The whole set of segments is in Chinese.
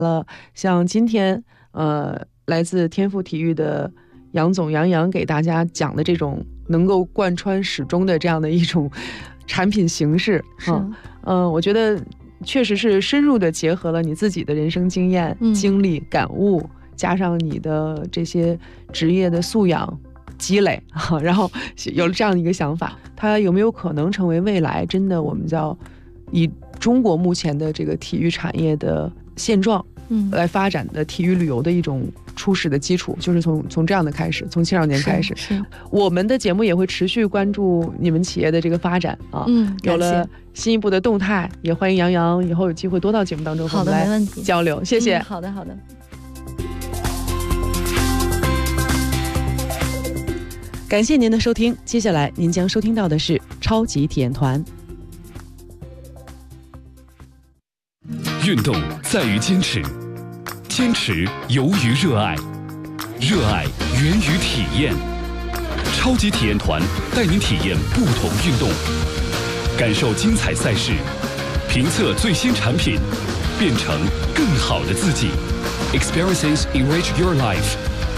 了像今天来自天赋体育的杨总杨给大家讲的这种能够贯穿始终的这样的一种产品形式。我觉得确实是深入的结合了你自己的人生经验、经历、感悟，加上你的这些职业的素养积累，然后有了这样的一个想法，它有没有可能成为未来真的我们叫以中国目前的这个体育产业的现状来发展的体育旅游的一种初始的基础，就是从这样的开始，从青少年开始。我们的节目也会持续关注你们企业的这个发展啊，有了新一步的动态，也欢迎杨以后有机会多到节目当中和我们来交流。谢谢。 好的。 感谢您的收听，接下来您将收听到的是超级体验团。 运动在于坚持，坚持由于热爱，热爱源于体验。超级体验团带您体验不同运动，感受精彩赛事，评测最新产品，变成更好的自己。Experiences enrich your life。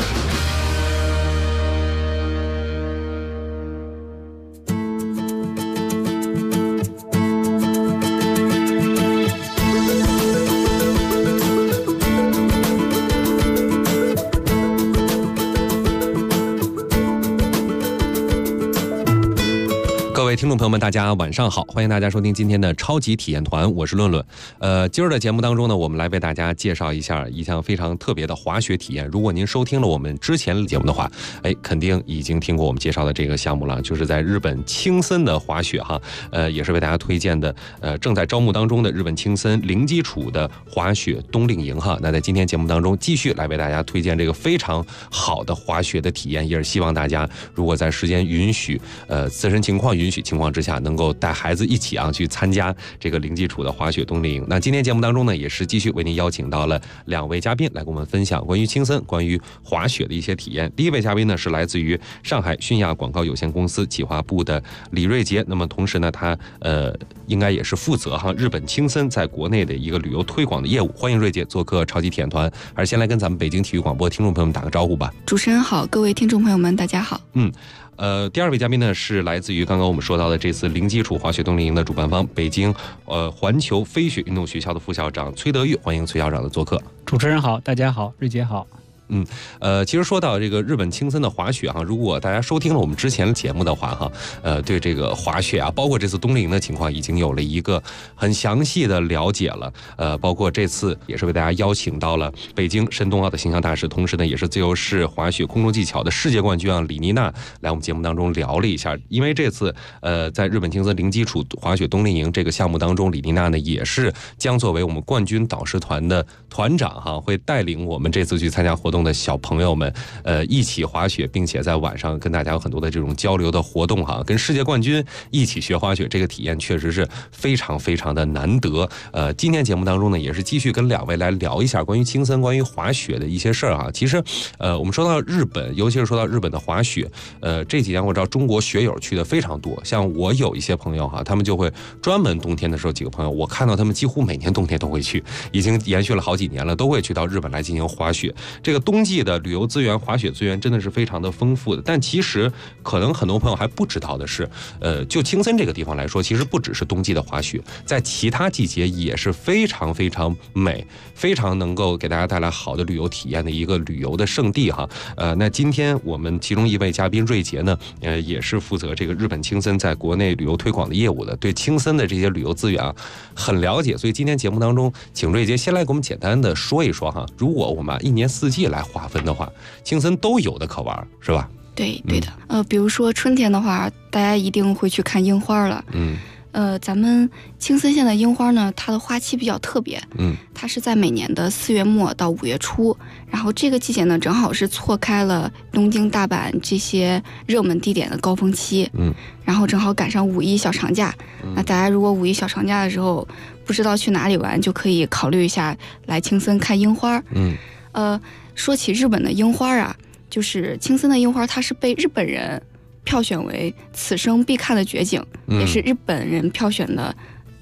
各位听众朋友们，大家晚上好，欢迎大家收听今天的超级体验团，我是论论。今儿的节目当中呢，我们来为大家介绍一下一项非常特别的滑雪体验。如果您收听了我们之前的节目的话，肯定已经听过我们介绍的这个项目了，就是在日本青森的滑雪哈，也是为大家推荐的，正在招募当中的日本青森零基础的滑雪冬令营哈。那在今天节目当中继续来为大家推荐这个非常好的滑雪的体验，也是希望大家如果在时间允许，自身情况允许情况之下，能够带孩子一起去参加这个零基础的滑雪冬令营。那今天节目当中呢，也是继续为您邀请到了2位嘉宾来跟我们分享关于青森、关于滑雪的一些体验。第一位嘉宾呢是来自于上海迅亚广告有限公司企划部的李瑞杰，那么同时呢，他应该也是负责日本青森在国内的一个旅游推广的业务。欢迎瑞杰做客超级体验团，还是先来跟咱们北京体育广播听众朋友们打个招呼吧。 主持人好，各位听众朋友们大家好。 第二位嘉宾呢是来自于刚刚我们说到的这次零基础滑雪冬令营的主办方北京环球飞雪运动学校的副校长崔德玉，欢迎崔校长的做客。 主持人好，大家好，瑞杰好。 其实说到这个日本青森的滑雪如果大家收听了我们之前的节目的话对这个滑雪包括这次冬令营的情况已经有了一个很详细的了解了。包括这次也是为大家邀请到了北京申冬奥的形象大使，同时呢也是自由式滑雪空中技巧的世界冠军李妮娜来我们节目当中聊了一下。因为这次在日本青森零基础滑雪冬令营这个项目当中，李妮娜呢也是将作为我们冠军导师团的团长会带领我们这次去参加活动的小朋友们一起滑雪，并且在晚上跟大家有很多的这种交流的活动跟世界冠军一起学滑雪，这个体验确实是非常非常的难得。今天节目当中呢，也是继续跟2位来聊一下关于青森、关于滑雪的一些事儿其实我们说到日本，尤其是说到日本的滑雪，这几年我知道中国雪友去的非常多，像我有一些朋友他们就会专门冬天的时候，几个朋友我看到他们几乎每年冬天都会去，已经延续了好几年了，都会去到日本来进行滑雪。这个冬季的旅游资源、滑雪资源真的是非常的丰富的。但其实可能很多朋友还不知道的是，就青森这个地方来说，其实不只是冬季的滑雪，在其他季节也是非常非常美，非常能够给大家带来好的旅游体验的一个旅游的胜地那今天我们其中一位嘉宾瑞杰呢，也是负责这个日本青森在国内旅游推广的业务的，对青森的这些旅游资源很了解。所以今天节目当中，请瑞杰先来给我们简单的说一说如果我们一年4季来划分的话，青森都有的可玩，是吧？ 对的。比如说春天的话，大家一定会去看樱花了。咱们青森县的樱花呢，它的花期比较特别。它是在每年的4月末到5月初，然后这个季节呢，正好是错开了东京、大阪这些热门地点的高峰期。然后正好赶上5一小长假。那大家如果5一小长假的时候不知道去哪里玩，就可以考虑一下来青森看樱花。说起日本的樱花就是青森的樱花，它是被日本人票选为此生必看的绝景，也是日本人票选的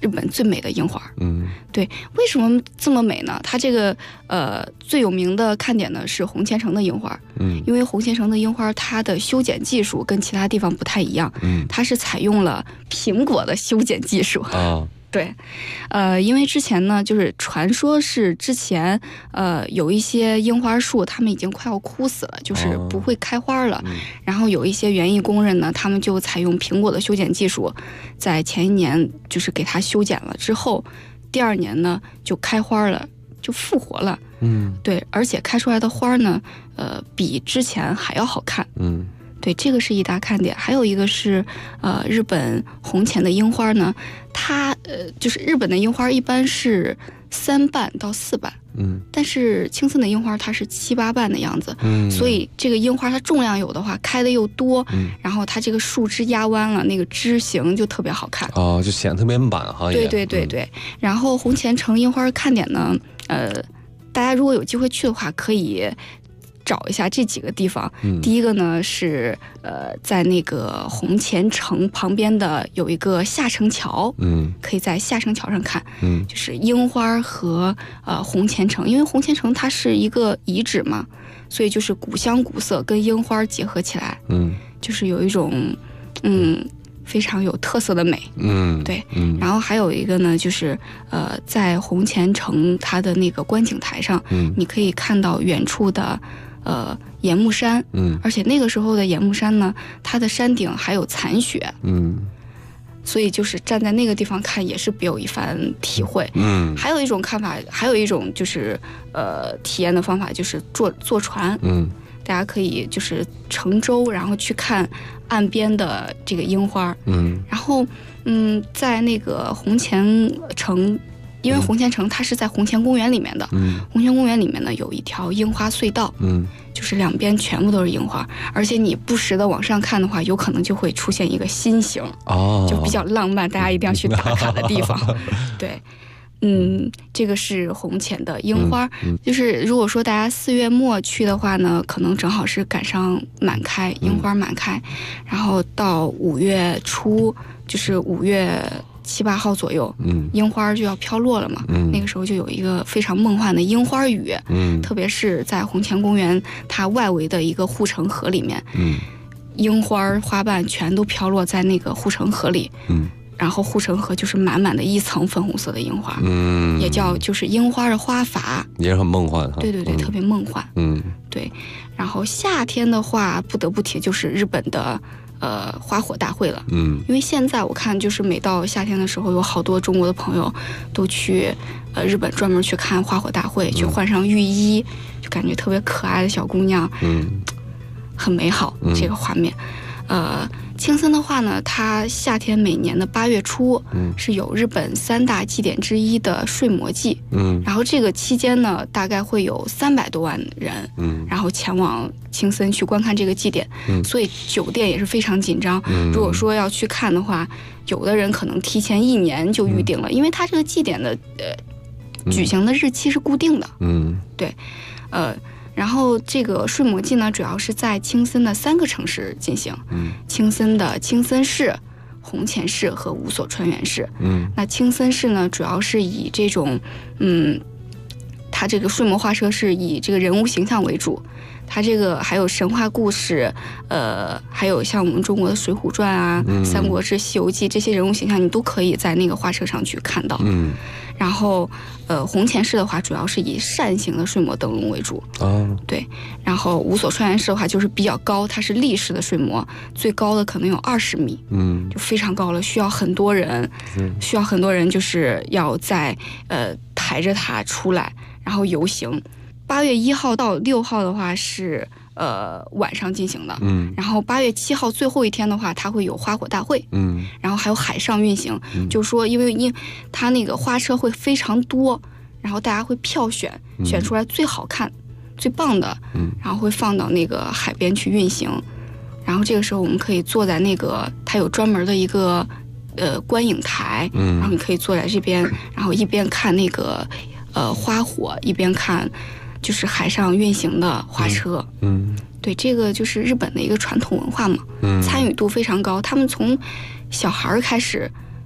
日本最美的樱花。对，为什么这么美呢？它这个最有名的看点呢是红前城的樱花。因为红前城的樱花它的修剪技术跟其他地方不太一样。它是采用了苹果的修剪技术。对，因为之前呢，就是传说是之前有一些樱花树，它们已经快要枯死了，就是不会开花了。然后有一些园艺工人呢，他们就采用苹果的修剪技术，在前一年就是给它修剪了之后，第二年呢就开花了，就复活了。对，而且开出来的花呢，比之前还要好看。对，这个是一大看点。还有一个是，日本红前的樱花呢，它就是日本的樱花一般是3瓣到4瓣，但是青森的樱花它是7、8瓣的样子，所以这个樱花它重量有的话，开的又多，然后它这个树枝压弯了，那个枝形就特别好看。 就显得特别满哈。 对。然后红前城樱花看点呢，大家如果有机会去的话，可以找一下这几个地方。第一个呢是在那个红前城旁边的有一个下城桥，可以在下城桥上看，就是樱花和红前城，因为红前城它是一个遗址嘛，所以就是古香古色跟樱花结合起来，就是有一种非常有特色的美。对。然后还有一个呢，就是在红前城它的那个观景台上，你可以看到远处的岩木山，而且那个时候的岩木山呢，它的山顶还有残雪，所以就是站在那个地方看也是别有一番体会。还有一种看法，还有一种就是体验的方法，就是坐船。大家可以就是乘舟，然后去看岸边的这个樱花。然后在那个红前城，因为红前城它是在红前公园里面的，红前公园里面呢有一条樱花隧道，就是两边全部都是樱花，而且你不时的往上看的话，有可能就会出现一个心形，就比较浪漫，大家一定要去打卡的地方。对。这个是红前的樱花，就是如果说大家4月末去的话呢，可能正好是赶上满开，樱花满开，然后到5月初，就是5月7、8号左右，樱花就要飘落了嘛，那个时候就有一个非常梦幻的樱花雨，特别是在红前公园它外围的一个护城河里面，樱花花瓣全都飘落在那个护城河里，然后护城河就是满满的一层粉红色的樱花，也叫就是樱花的花法， 也很梦幻哈。 对，特别梦幻。对。然后夏天的话，不得不提就是日本的花火大会了。因为现在我看就是每到夏天的时候，有好多中国的朋友都去日本专门去看花火大会，去换上浴衣，就感觉特别可爱的小姑娘，很美好这个画面。青森的话呢，它夏天每年的8月初，是有日本3大祭典之一的睡魔祭，然后这个期间呢，大概会有300多万人，然后前往青森去观看这个祭典，所以酒店也是非常紧张。如果说要去看的话，有的人可能提前1年就预定了，因为它这个祭典的举行的日期是固定的。对，然后这个睡魔祭呢，主要是在青森的3个城市进行，青森的青森市、红前市和五所川原市。那青森市呢，主要是以这种，它这个睡魔画社是以这个人物形象为主，它这个还有神话故事，还有像我们中国的《水浒传》啊、三国志》《西游记》这些人物形象，你都可以在那个画社上去看到。然后，红前市的话，主要是以扇形的睡魔灯笼为主。对。然后五所川原市的话，就是比较高，它是立式的睡魔，最高的可能有20米，就非常高了，需要很多人，就是要在抬着它出来，然后游行。8月1号到6号的话是晚上进行的，然后8月7号最后一天的话，它会有花火大会，然后还有海上运行，就是说因为它那个花车会非常多，然后大家会票选出来最好看、最棒的，然后会放到那个海边去运行，然后这个时候我们可以坐在那个它有专门的一个观影台，然后你可以坐在这边，然后一边看那个花火，一边看就是海上运行的花车。对，这个就是日本的一个传统文化嘛，参与度非常高，他们从小孩开始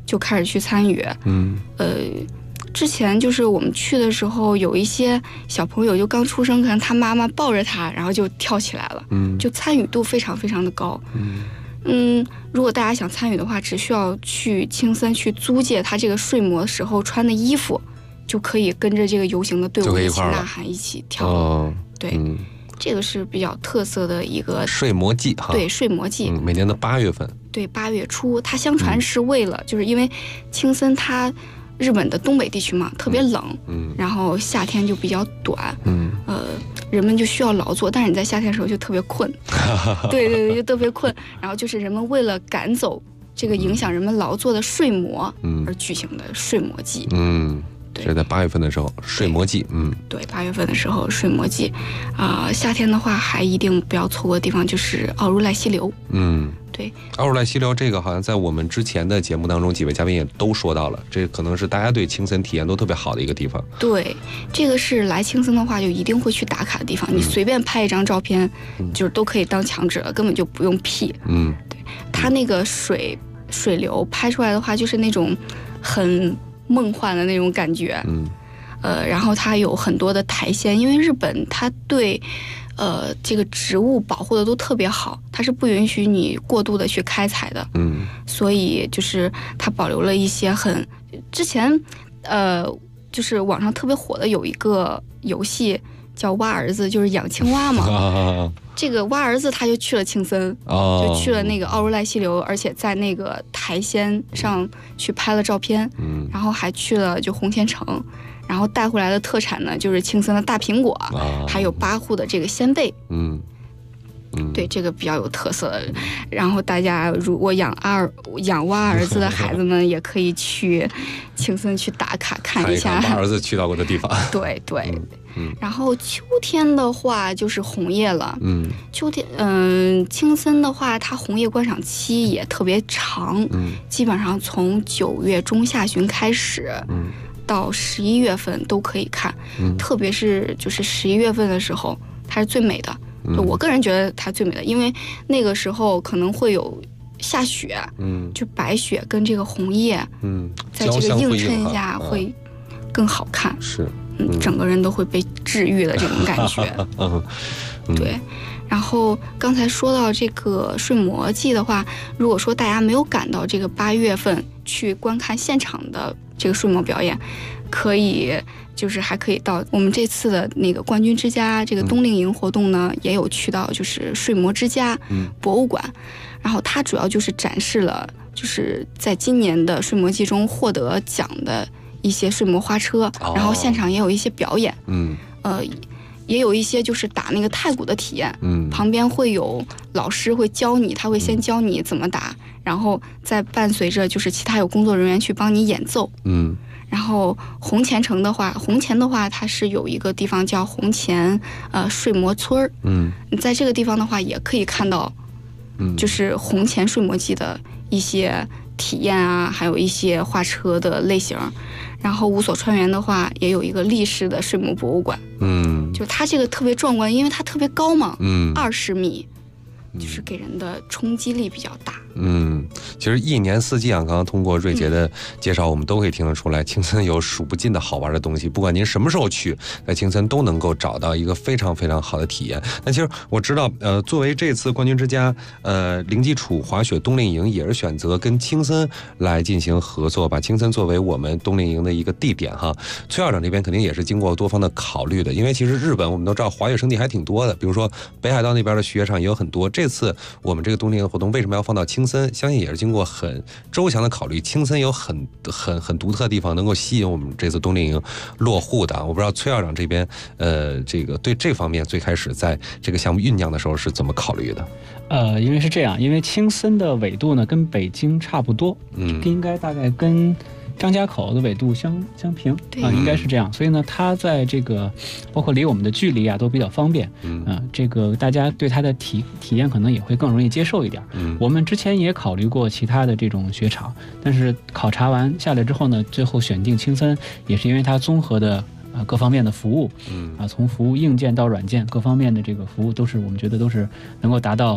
就开始去参与。之前就是我们去的时候，有一些小朋友就刚出生，可能他妈妈抱着他，然后就跳起来了，就参与度非常非常的高。如果大家想参与的话，只需要去青森去租借他这个睡魔时候穿的衣服，就可以跟着这个游行的队伍一起呐喊，一起跳。对，这个是比较特色的一个睡魔祭哈。 对，睡魔祭， 每年的8月份。 对，8月初，它相传是为了，就是因为青森它日本的东北地区嘛，特别冷，然后夏天就比较短，人们就需要劳作，但是你在夏天的时候就特别困，对，就特别困，然后就是人们为了赶走这个影响人们劳作的睡魔而举行的睡魔祭。 这是在8月份的时候，睡魔祭。 对，8月份的时候睡魔祭。夏天的话，还一定不要错过的地方就是奥如濑溪流。对， 奥如濑溪流这个好像在我们之前的节目当中，几位嘉宾也都说到了，这可能是大家对青森体验都特别好的一个地方。 对，这个是来青森的话就一定会去打卡的地方，你随便拍一张照片，就是都可以当墙纸了，根本就不用 P。对，它那个水流拍出来的话，就是那种很梦幻的那种感觉。然后它有很多的苔藓，因为日本它对这个植物保护的都特别好，它是不允许你过度的去开采的。所以就是它保留了一些之前就是网上特别火的有一个游戏叫蛙儿子，就是养青蛙嘛。这个蛙儿子他就去了青森，就去了那个奥如濑溪流，而且在那个苔藓上去拍了照片，然后还去了就红田城，然后带回来的特产呢就是青森的大苹果，还有八户的这个鲜贝。对，这个比较有特色的。然后大家如果养蛙儿子的孩子们，也可以去青森去打卡看一下蛙儿子去到过的地方。 对。然后秋天的话就是红叶了。秋天，青森的话，它红叶观赏期也特别长，基本上从9月中下旬开始，到11月份都可以看。特别是就是11月份的时候，它是最美的。我个人觉得它最美的，因为那个时候可能会有下雪，就白雪跟这个红叶，在这个映衬下会更好看。 是， 整个人都会被治愈的这种感觉。对。然后刚才说到这个睡魔祭的话，如果说大家没有赶到这个8月份去观看现场的这个睡魔表演，还可以到我们这次的那个冠军之家这个冬令营活动呢，也有去到就是睡魔之家博物馆。然后它主要就是展示了就是在今年的睡魔祭中获得奖的一些睡魔花车，然后现场也有一些表演。也有一些就是打那个太鼓的体验，旁边会有老师会教你，他会先教你怎么打，然后再伴随着就是其他有工作人员去帮你演奏。然后红前的话，它是有一个地方叫红前睡魔村儿。在这个地方的话，也可以看到，就是红前睡魔祭的一些体验啊，还有一些画车的类型。然后五所川原的话，也有一个立式的睡魔博物馆。就它这个特别壮观，因为它特别高嘛，20米，就是给人的冲击力比较大。 其实一年四季啊，刚刚通过瑞杰的介绍，我们都可以听得出来，青森有数不尽的好玩的东西。不管您什么时候去，在青森都能够找到一个非常非常好的体验。那其实我知道，作为这次冠军之家，零基础滑雪冬令营也是选择跟青森来进行合作，把青森作为我们冬令营的一个地点哈。崔校长这边肯定也是经过多方的考虑的，因为其实日本我们都知道滑雪胜地还挺多的，比如说北海道那边的雪场也有很多。这次我们这个冬令营活动为什么要放到青森？相信也是经过很周详的考虑，青森有很独特的地方能够吸引我们这次冬令营落户的。我不知道崔校长这边这个对这方面最开始在这个项目酝酿的时候是怎么考虑的？ 因为是这样，因为青森的纬度呢跟北京差不多，应该大概跟张家口的纬度相平啊，应该是这样。所以呢，它在这个包括离我们的距离啊都比较方便，这个大家对它的体验可能也会更容易接受一点。我们之前也考虑过其他的这种雪场，但是考察完下来之后呢，最后选定青森，也是因为它综合的各方面的服务，从服务硬件到软件各方面的这个服务都是我们觉得都是能够达到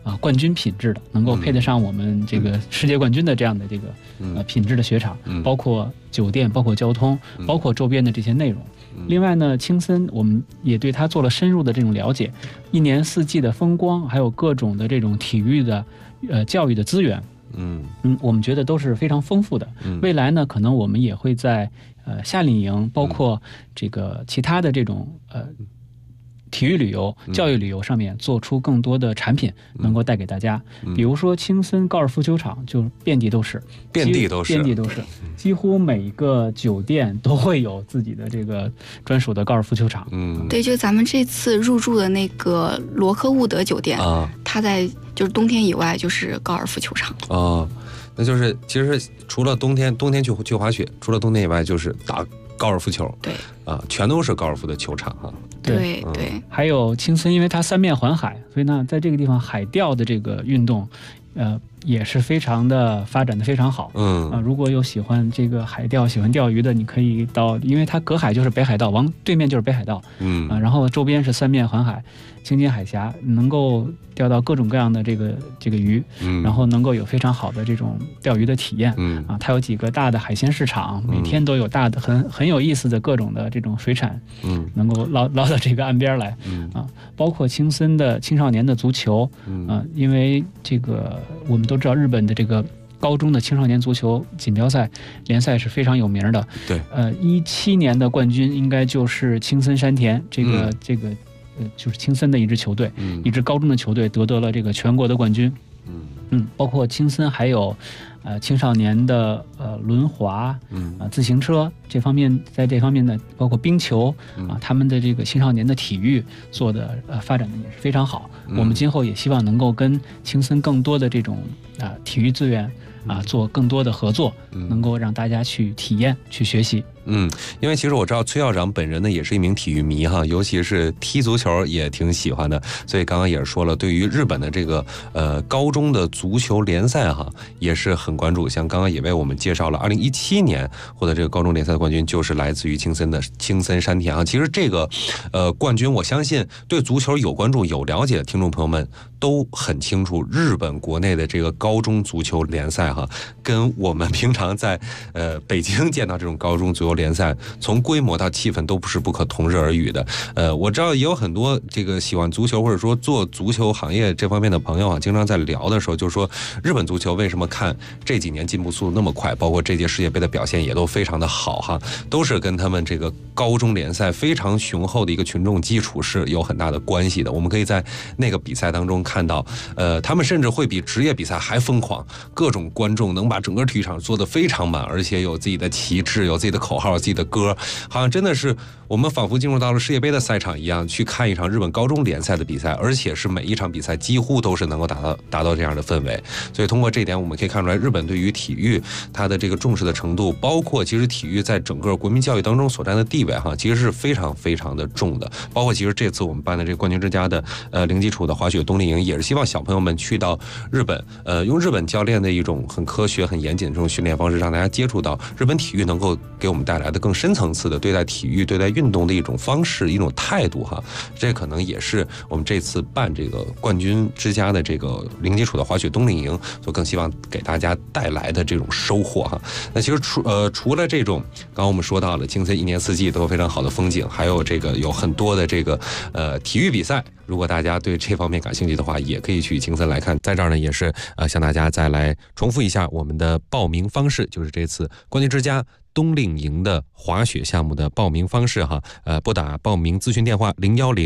冠军品质的，能够配得上我们这个世界冠军的这样的这个品质的雪场，包括酒店，包括交通，包括周边的这些内容。另外呢，青森我们也对它做了深入的这种了解，一年四季的风光，还有各种的这种体育的教育的资源，我们觉得都是非常丰富的。未来呢，可能我们也会在夏令营，包括这个其他的这种体育旅游、教育旅游上面做出更多的产品，能够带给大家。比如说青森高尔夫球场就遍地都是，几乎每一个酒店都会有自己的这个专属的高尔夫球场。 对，就咱们这次入住的那个罗克伍德酒店，它在就是冬天以外就是高尔夫球场。 那就是其实除了冬天去滑雪，除了冬天以外就是打高尔夫球。 对全都是高尔夫的球场哈。 对， 还有青森，因为它三面环海，所以呢，在这个地方海钓的这个运动，也是非常的发展的非常好。如果有喜欢这个海钓、喜欢钓鱼的，你可以到，因为它隔海就是北海道，往对面就是北海道，然后周边是三面环海，青金海峡，能够钓到各种各样的这个鱼，然后能够有非常好的这种钓鱼的体验。它有几个大的海鲜市场，每天都有大的很有意思的各种的这种水产，能够捞到这个岸边来。包括青森的青少年的足球，因为这个我们都知道日本的这个高中的青少年足球锦标赛联赛是非常有名的。 对 ，17年的冠军应该就是青森山田，这个就是青森的一支球队，一支高中的球队得了这个全国的冠军。包括青森还有青少年的轮滑，自行车这方面，在这方面呢，包括冰球他们的这个青少年的体育做的发展的也是非常好。我们今后也希望能够跟青森更多的这种体育资源做更多的合作，能够让大家去体验、去学习。 因为其实我知道崔校长本人呢也是一名体育迷哈，尤其是踢足球也挺喜欢的，所以刚刚也是说了，对于日本的这个高中的足球联赛哈也是很关注。像刚刚也为我们介绍了2017年获得这个高中联赛的冠军就是来自于青森山田啊。其实这个冠军，我相信对足球有关注、有了解的听众朋友们都很清楚，日本国内的这个高中足球联赛哈，跟我们平常在北京见到这种高中足球联赛，从规模到气氛都不是不可同日而语的。我知道也有很多这个喜欢足球或者说做足球行业这方面的朋友啊，经常在聊的时候就说，日本足球为什么看这几年进步速度那么快，包括这届世界杯的表现也都非常的好哈，都是跟他们这个高中联赛非常雄厚的一个群众基础是有很大的关系的。我们可以在那个比赛当中看到，他们甚至会比职业比赛还疯狂，各种观众能把整个体育场做得非常满，而且有自己的旗帜，有自己的口号，有自己的歌，好像真的是我们仿佛进入到了世界杯的赛场一样，去看一场日本高中联赛的比赛，而且是每一场比赛几乎都是能够达到这样的氛围。所以通过这点我们可以看出来，日本对于体育它的这个重视的程度，包括其实体育在整个国民教育当中所占的地位哈，其实是非常非常的重的。包括其实这次我们办的这个冠军之家的零基础的滑雪冬令营，也是希望小朋友们去到日本，用日本教练的一种很科学、很严谨的这种训练方式，让大家接触到日本体育能够给我们带来的更深层次的对待体育、对待运动的一种方式、一种态度哈。这可能也是我们这次办这个冠军之家的这个零基础的滑雪冬令营所更希望给大家带来的这种收获哈。那其实除了这种刚刚我们说到了青森一年四季都有非常好的风景，还有这个有很多的这个体育比赛，如果大家对这方面感兴趣的话，也可以去青森来看。在这儿呢，也是向大家再来重复一下我们的报名方式，就是这次冠军之家冬令营的滑雪项目的报名方式哈。拨打报名咨询电话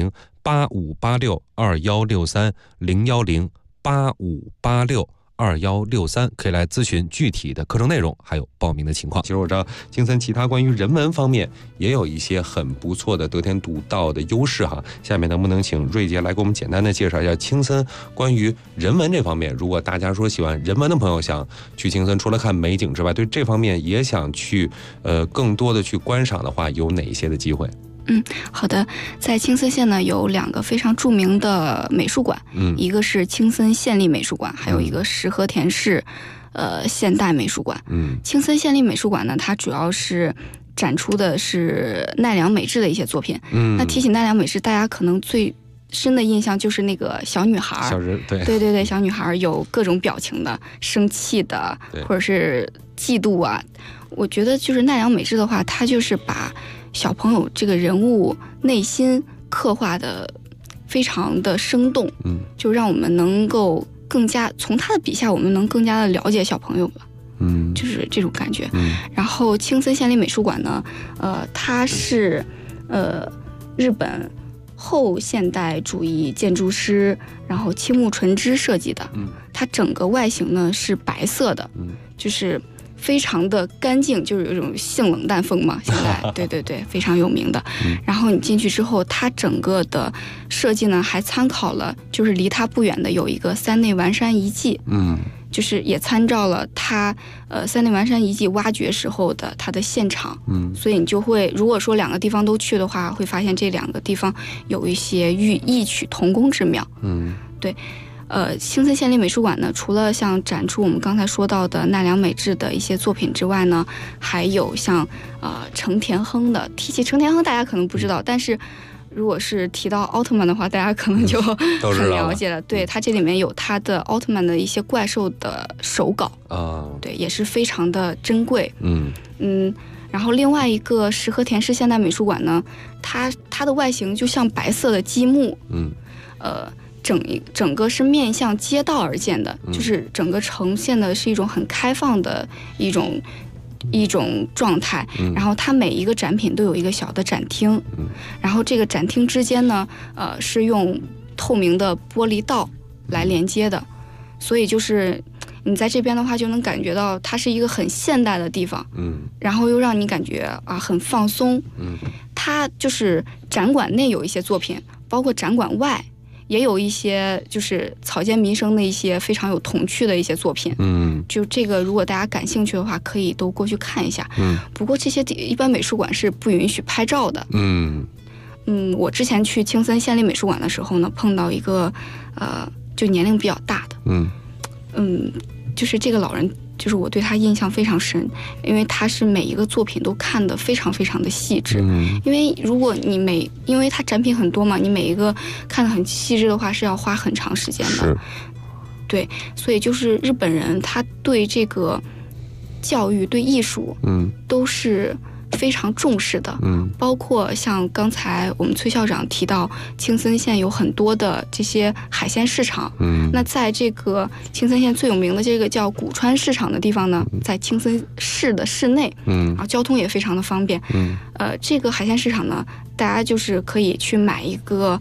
010-8586-2163，010-8586-2163，可以来咨询具体的课程内容，还有报名的情况。其实我知道青森其他关于人文方面也有一些很不错的得天独厚的优势哈。下面能不能请瑞杰来给我们简单的介绍一下青森关于人文这方面？如果大家说喜欢人文的朋友想去青森，除了看美景之外，对这方面也想去更多的去观赏的话，有哪一些的机会？ 好的，在青森县呢有2个非常著名的美术馆，一个是青森县立美术馆，还有一个石河田市现代美术馆。青森县立美术馆呢，它主要是展出的是奈良美智的一些作品。那提起奈良美智，大家可能最深的印象就是那个小女孩， 小人， 对，小女孩有各种表情的，生气的，或者是嫉妒啊。我觉得就是奈良美智的话，她就是把小朋友这个人物内心刻画的非常的生动，就让我们能够更加从她的笔下，我们能更加的了解小朋友了。就是这种感觉。然后青森县立美术馆呢，它是日本后现代主义建筑师，然后青木纯之设计的。它整个外形呢是白色的，就是非常的干净，就是有一种性冷淡风嘛，现在对，非常有名的。然后你进去之后，它整个的设计呢还参考了，就是离它不远的有一个三内丸山遗迹，就是也参照了它三内丸山遗迹挖掘时候的它的现场，所以你就会如果说两个地方都去的话，会发现这两个地方有一些异曲同工之妙。对。青森县立美术馆呢，除了像展出我们刚才说到的奈良美智的一些作品之外呢，还有像成田亨的。提起成田亨，大家可能不知道，但是如果是提到奥特曼的话，大家可能就很了解了。对，它这里面有它的奥特曼的一些怪兽的手稿啊，对，也是非常的珍贵。然后另外一个石河田市现代美术馆呢，它的外形就像白色的积木，整个是面向街道而建的，就是整个呈现的是一种很开放的一种状态。然后它每一个展品都有一个小的展厅，然后这个展厅之间呢，是用透明的玻璃道来连接的，所以就是你在这边的话就能感觉到它是一个很现代的地方，然后又让你感觉很放松。它就是展馆内有一些作品，包括展馆外也有一些就是草间弥生的一些非常有童趣的一些作品，就这个如果大家感兴趣的话，可以都过去看一下。不过这些一般美术馆是不允许拍照的。我之前去青森县立美术馆的时候呢，碰到一个就年龄比较大的，就是这个老人，就是我对他印象非常深，因为他是每一个作品都看得非常非常的细致。因为如果你因为他展品很多嘛，你每一个看得很细致的话，是要花很长时间的。对，所以就是日本人他对这个教育、对艺术，都是非常重视的。包括像刚才我们崔校长提到，青森县有很多的这些海鲜市场。那在这个青森县最有名的这个叫古川市场的地方呢，在青森市的市内，交通也非常的方便。这个海鲜市场呢，大家就是可以去买一个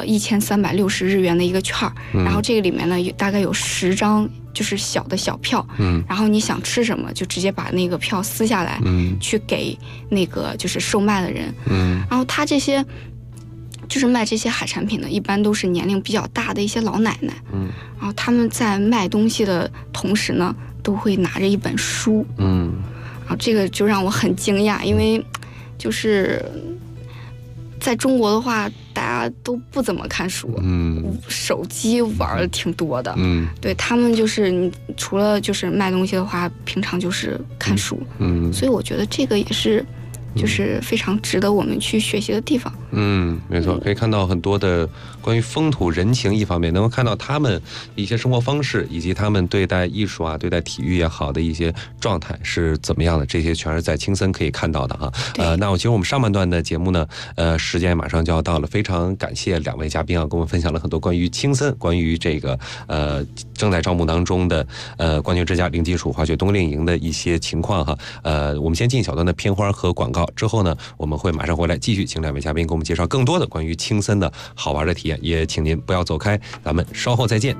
1360日元的一个券儿，然后这个里面呢大概有10张。就是小的小票，然后你想吃什么就直接把那个票撕下来，去给那个就是售卖的人，然后他这些就是卖这些海产品的，一般都是年龄比较大的一些老奶奶，然后他们在卖东西的同时呢，都会拿着一本书，然后这个就让我很惊讶，因为就是在中国的话，大家都不怎么看书，手机玩的挺多的，对他们就是你除了就是卖东西的话，平常就是看书，所以我觉得这个也是就是非常值得我们去学习的地方。 没错，可以看到很多的关于风土人情，一方面能够看到他们一些生活方式，以及他们对待艺术啊、对待体育也好的一些状态是怎么样的，这些全是在青森可以看到的哈。那其实我们上半段的节目呢，时间马上就要到了，非常感谢2位嘉宾啊，跟我们分享了很多关于青森、关于这个正在招募当中的冠军之家零基础滑雪冬令营的一些情况哈。我们先进一小段的片花和广告，之后呢，我们会马上回来继续请2位嘉宾给我们介绍更多的关于青森的好玩的体验，也请您不要走开，咱们稍后再见。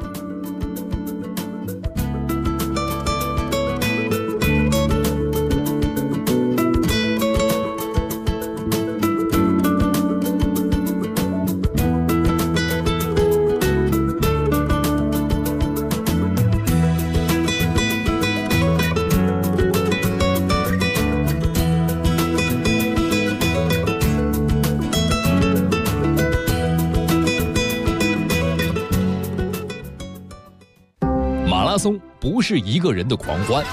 马拉松不是一个人的狂欢，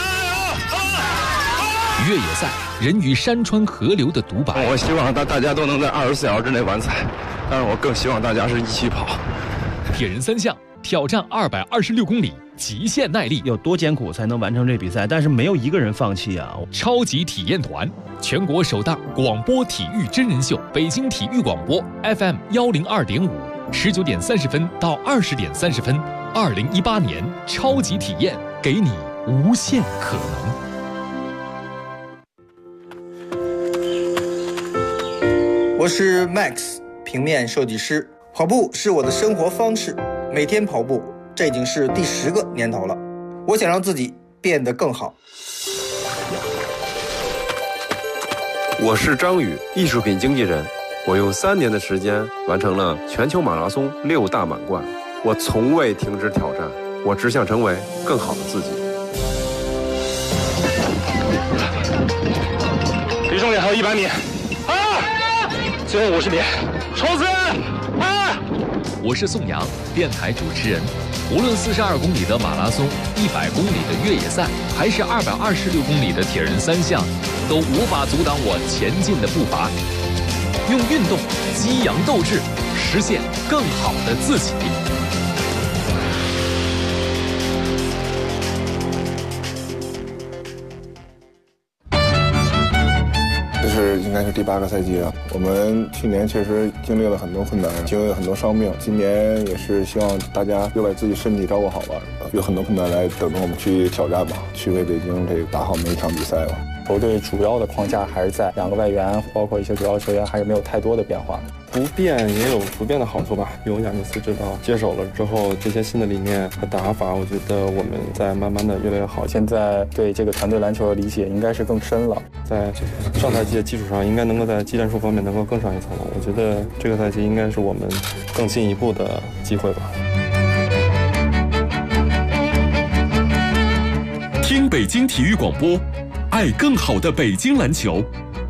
越野赛人与山川河流的独白。 我希望大家都能在24小时之内完赛。 但是我更希望大家是一起跑。 铁人3项挑战226公里，极限耐力， 有多艰苦才能完成这比赛？但是没有一个人放弃啊！ 超级体验团，全国首档广播体育真人秀，北京体育广播 FM 102.5，19点30分到20点30分，2018年超级体验，给你无限可能。 我是 Max， 平面设计师。跑步是我的生活方式，每天跑步，这已经是第10个年头了。我想让自己变得更好。 我是张宇，艺术品经纪人。我用3年的时间完成了全球马拉松6大满贯。我从未停止挑战，我只想成为更好的自己。 离终点还有100米。最后50米，冲刺！ 我是宋阳，电台主持人。无论42公里的马拉松、100公里的越野赛，还是226公里的铁人3项，都无法阻挡我前进的步伐。用运动激扬斗志，实现更好的自己。 应该是第8个赛季了。我们去年确实经历了很多困难，经历了很多伤病。今年也是希望大家又把自己身体照顾好吧，有很多困难来等着我们去挑战吧，去为北京这打好每一场比赛吧。 球队主要的框架还是在2个外援，包括一些主要球员，还是没有太多的变化。 不变也有不变的好处吧。由亚尼斯指导接手了之后，这些新的理念和打法，我觉得我们在慢慢的越来越好。 现在对这个团队篮球的理解应该是更深了， 在上赛季的基础上，应该能够在技战术方面能够更上一层楼。我觉得这个赛季应该是我们更进一步的机会吧。 听北京体育广播，爱更好的北京篮球。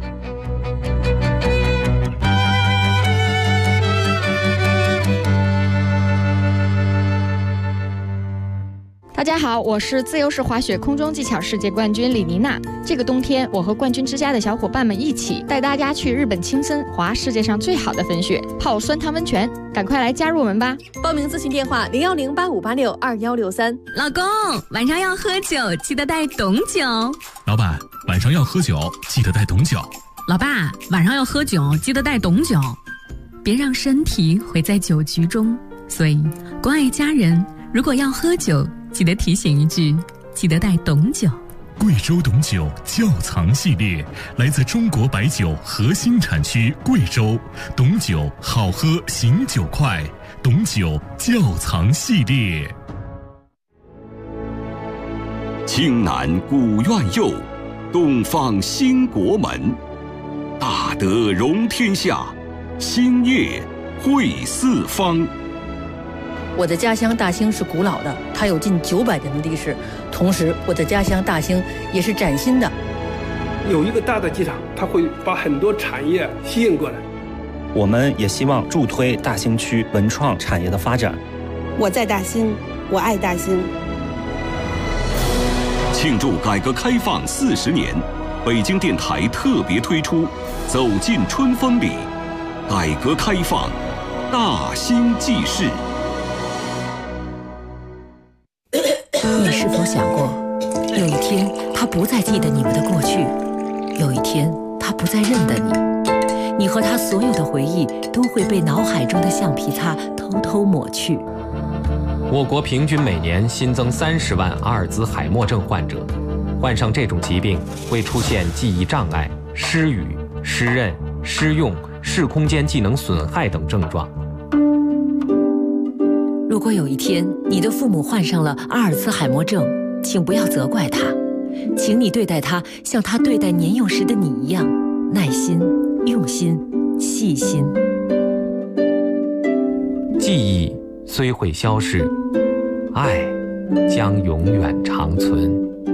大家好，我是自由式滑雪空中技巧世界冠军李妮娜。这个冬天，我和冠军之家的小伙伴们一起带大家去日本青森滑世界上最好的粉雪，泡酸汤温泉，赶快来加入我们吧！ 报名咨询电话01085862163。 老公，晚上要喝酒，记得带懂酒。 老板，晚上要喝酒，记得带懂酒。 老爸，晚上要喝酒，记得带懂酒。别让身体毁在酒局中。所以，关爱家人，如果要喝酒，记得提醒一句，记得带懂酒。 贵州懂酒窖藏系列，来自中国白酒核心产区贵州，懂酒好喝醒酒快，懂酒窖藏系列。 青南古院右，东方兴国门，大德容天下，兴业惠四方。 我的家乡大兴是古老的，它有近900年的历史。同时，我的家乡大兴也是崭新的。 有一个大的机场，它会把很多产业吸引过来。 我们也希望助推大兴区文创产业的发展。 我在大兴，我爱大兴。 庆祝改革开放40年，北京电台特别推出《走进春风里》，改革开放大兴纪事。 你是否想过，有一天他不再记得你们的过去，有一天他不再认得你，你和他所有的回忆都会被脑海中的橡皮擦偷偷抹去。 我国平均每年新增30万阿尔兹海默症患者，患上这种疾病会出现记忆障碍、失语、失认、失用、视空间技能损害等症状。 如果有一天你的父母患上了阿尔兹海默症，请不要责怪他，请你对待他像他对待年幼时的你一样，耐心、用心、细心。 记忆虽会消逝，爱将永远长存。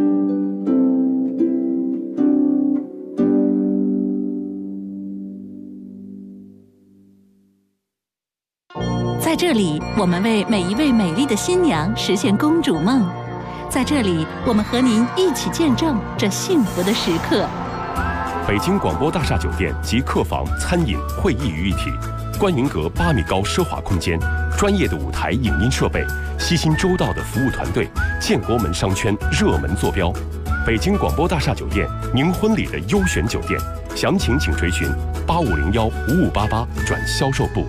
在这里，我们为每一位美丽的新娘实现公主梦。在这里，我们和您一起见证这幸福的时刻。 北京广播大厦酒店及客房、餐饮、会议于一体， 观云阁8米高奢华空间，专业的舞台影音设备，悉心周到的服务团队，建国门商圈热门坐标。北京广播大厦酒店，您婚礼的优选酒店，详情请垂询8501-5588转销售部。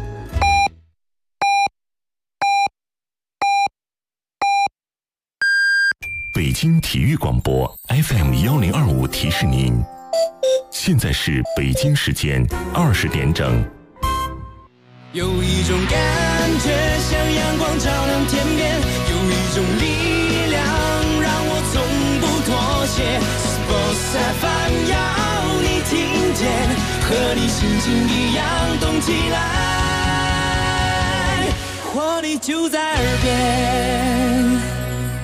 北京体育广播 FM1025提示您，现在是北京时间20点整。 有一种感觉像阳光照亮天边，有一种力量让我从不妥协。Sports FM 要你听见，和你心情一样动起来，活力就在耳边。